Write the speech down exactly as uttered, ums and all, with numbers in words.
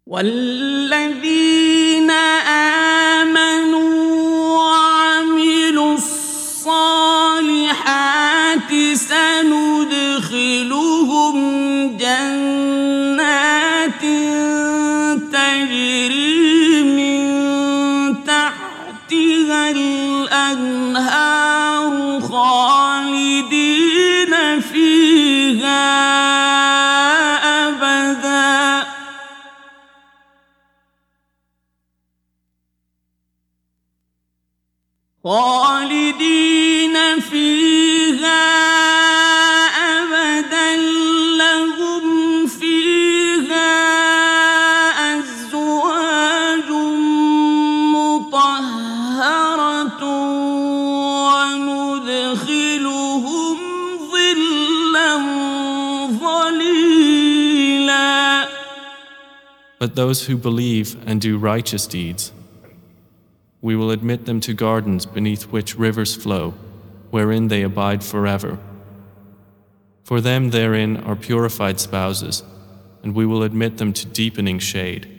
والذين آمنوا وعملوا الصالحات سندخلهم جنات تجري من تحتها الأنهار خالدين فيها أبدا خالدين فيها أبدا لهم فيها أزواج مطهرة وندخلهم ظلا ظليلا. But those who believe and do righteous deeds, we will admit them to gardens beneath which rivers flow, wherein they abide forever. For them therein are purified spouses, and we will admit them to deepening shade.